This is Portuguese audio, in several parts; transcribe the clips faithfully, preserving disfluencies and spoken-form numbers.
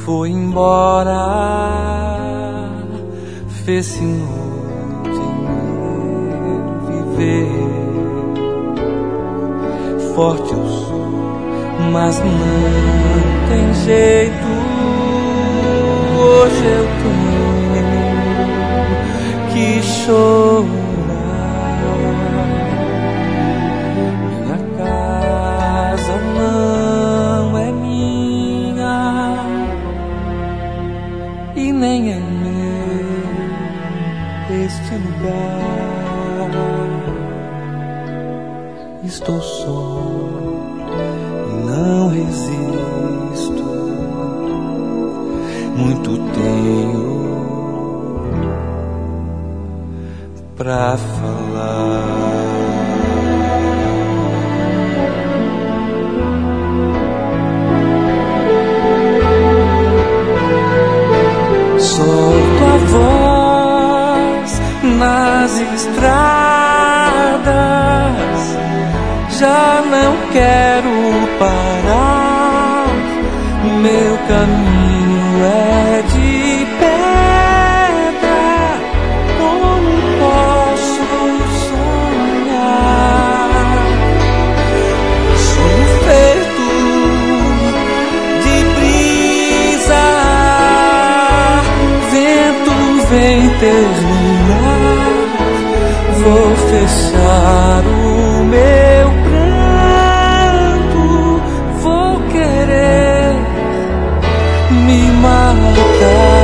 foi embora, fez-se noite em meu viver. Forte eu sou, mas não tem jeito. Hoje eu tenho que chorar. Minha casa não é minha e nem é meu este lugar. Estou só e não resisto. Muito tenho pra falar. Solto a voz nas estradas, já não quero parar. Meu caminho é de pedra, como posso sonhar? Sou feito de brisa, vento vem terminar. Vou fechar o meu pranto, vou querer me matar.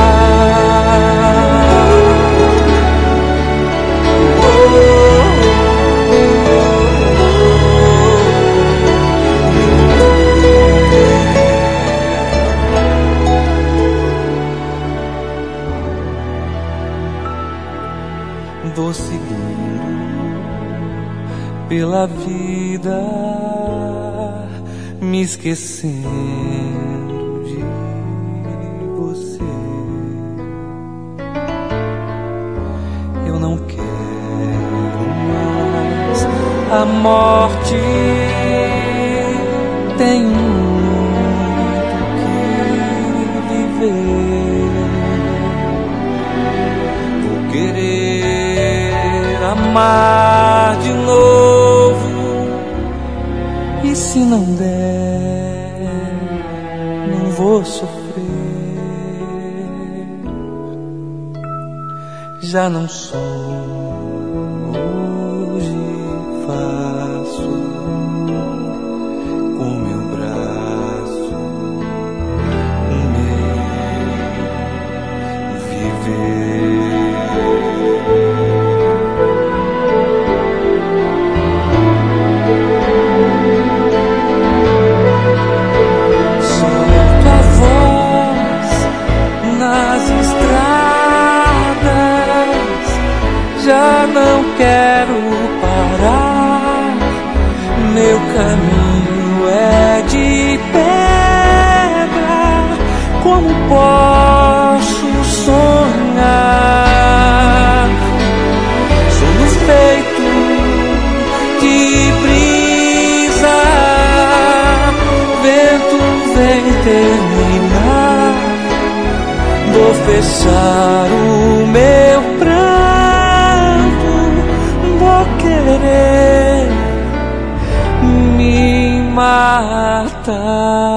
Vou seguindo pela vida, me esquecendo de você. Eu não quero mais a morte, tenho muito que viver. Vou querer amar de novo, e se não der, não vou sofrer. Já não sou, hoje faço com meu braço o meu viver. Já não quero parar. Meu caminho é de pedra, como posso sonhar? Somos feitos de brisa, vento vem terminar. Vou fechar o meu pranto, vou querer me matar.